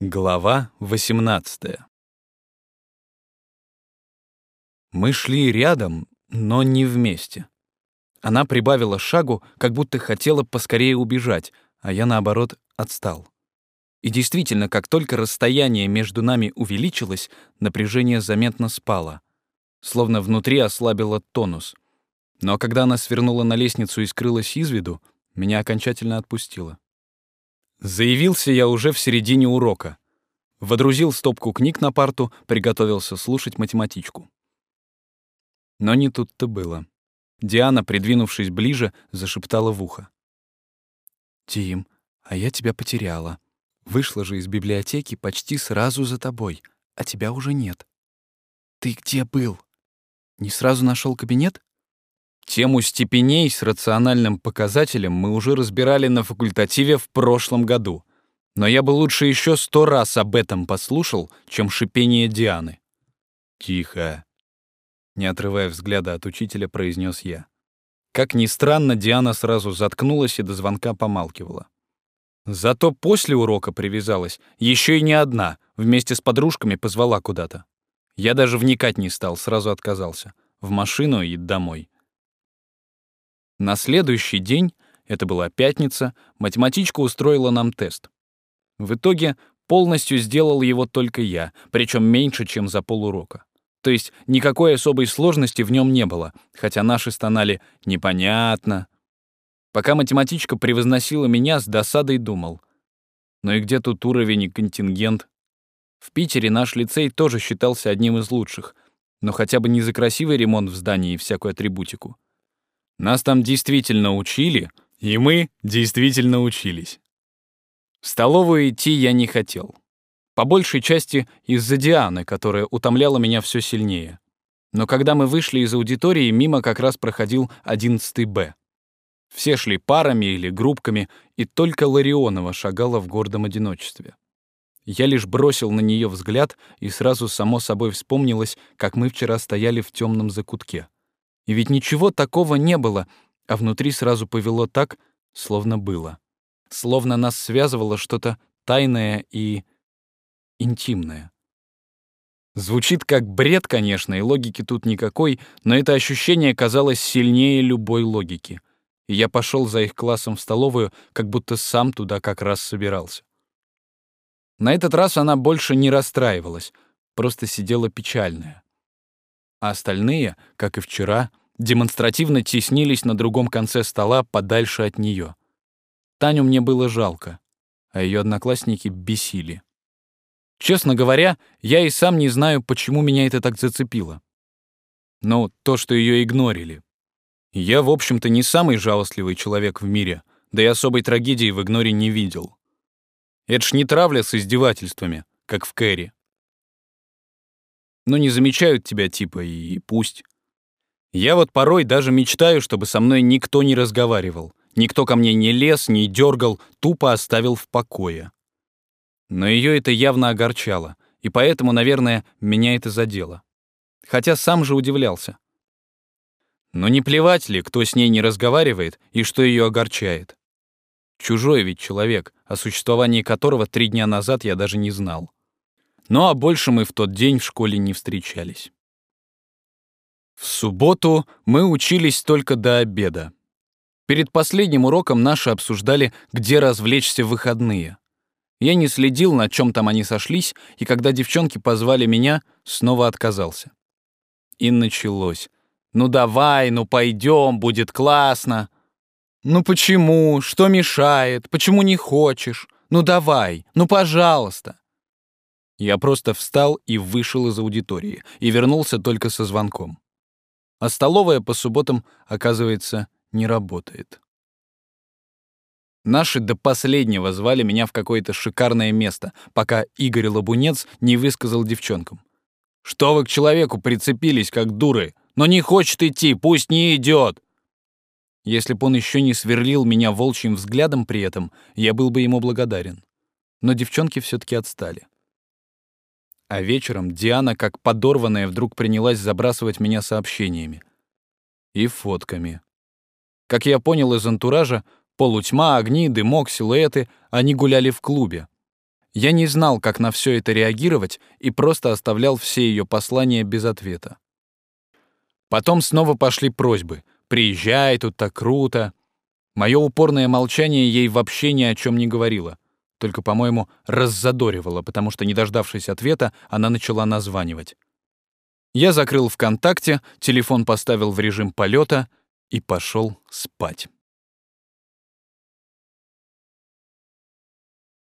Глава 18. Мы шли рядом, но не вместе. Она прибавила шагу, как будто хотела поскорее убежать, а я, наоборот, отстал. И действительно, как только расстояние между нами увеличилось, напряжение заметно спало, словно внутри ослабило тонус. Но когда она свернула на лестницу и скрылась из виду, меня окончательно отпустило. Заявился я уже в середине урока. Водрузил стопку книг на парту, приготовился слушать математичку. Но не тут-то было. Диана, придвинувшись ближе, зашептала в ухо. «Тим, а я тебя потеряла. Вышла же из библиотеки почти сразу за тобой, а тебя уже нет. Ты где был? Не сразу нашел кабинет?» Тему степеней с рациональным показателем мы уже разбирали на факультативе в прошлом году. Но я бы лучше еще 100 раз об этом послушал, чем шипение Дианы. «Тихо!» — не отрывая взгляда от учителя, произнес я. Как ни странно, Диана сразу заткнулась и до звонка помалкивала. Зато после урока привязалась, еще и не одна, вместе с подружками позвала куда-то. Я даже вникать не стал, сразу отказался. В машину и домой. На следующий день, это была пятница, математичка устроила нам тест. В итоге полностью сделал его только я, причем меньше, чем за полурока. То есть никакой особой сложности в нем не было, хотя наши стонали «непонятно». Пока математичка превозносила меня, с досадой думал. Ну и где тут уровень и контингент? В Питере наш лицей тоже считался одним из лучших, но хотя бы не за красивый ремонт в здании и всякую атрибутику. Нас там действительно учили, и мы действительно учились. В столовую идти я не хотел. По большей части из-за Дианы, которая утомляла меня все сильнее. Но когда мы вышли из аудитории, мимо как раз проходил 11 Б. Все шли парами или группками, и только Ларионова шагала в гордом одиночестве. Я лишь бросил на нее взгляд, и сразу само собой вспомнилось, как мы вчера стояли в темном закутке. И ведь ничего такого не было, а внутри сразу повело так, словно было. Словно нас связывало что-то тайное и интимное. Звучит как бред, конечно, и логики тут никакой, но это ощущение казалось сильнее любой логики. И я пошел за их классом в столовую, как будто сам туда как раз собирался. На этот раз она больше не расстраивалась, просто сидела печальная. А остальные, как и вчера, демонстративно теснились на другом конце стола подальше от нее. Таню мне было жалко, а ее одноклассники бесили. Честно говоря, я и сам не знаю, почему меня это так зацепило. Но то, что ее игнорили. Я, в общем-то, не самый жалостливый человек в мире, да и особой трагедии в игноре не видел. Это ж не травля с издевательствами, как в Кэрри. Но не замечают тебя типа и пусть. Я вот порой даже мечтаю, чтобы со мной никто не разговаривал, никто ко мне не лез, не дергал, тупо оставил в покое. Но ее это явно огорчало, и поэтому, наверное, меня это задело. Хотя сам же удивлялся. Но не плевать ли, кто с ней не разговаривает и что ее огорчает? Чужой ведь человек, о существовании которого 3 дня назад я даже не знал. Ну а больше мы в тот день в школе не встречались. В субботу мы учились только до обеда. Перед последним уроком наши обсуждали, где развлечься в выходные. Я не следил, на чем там они сошлись, и когда девчонки позвали меня, снова отказался. И началось. «Ну давай, ну пойдем, будет классно». «Ну почему? Что мешает? Почему не хочешь? Ну давай, ну пожалуйста». Я просто встал и вышел из аудитории, и вернулся только со звонком. А столовая по субботам, оказывается, не работает. Наши до последнего звали меня в какое-то шикарное место, пока Игорь Лабунец не высказал девчонкам. «Что вы к человеку прицепились, как дуры? Но не хочет идти, пусть не идет!» Если б он еще не сверлил меня волчьим взглядом при этом, я был бы ему благодарен. Но девчонки все-таки отстали. А вечером Диана, как подорванная, вдруг принялась забрасывать меня сообщениями. И фотками. Как я понял из антуража, полутьма, огни, дымок, силуэты, они гуляли в клубе. Я не знал, как на все это реагировать, и просто оставлял все ее послания без ответа. Потом снова пошли просьбы. «Приезжай, тут так круто». Мое упорное молчание ей вообще ни о чем не говорило. Только, по-моему, раззадоривало, потому что, не дождавшись ответа, она начала названивать. Я закрыл ВКонтакте, телефон поставил в режим полета и пошел спать.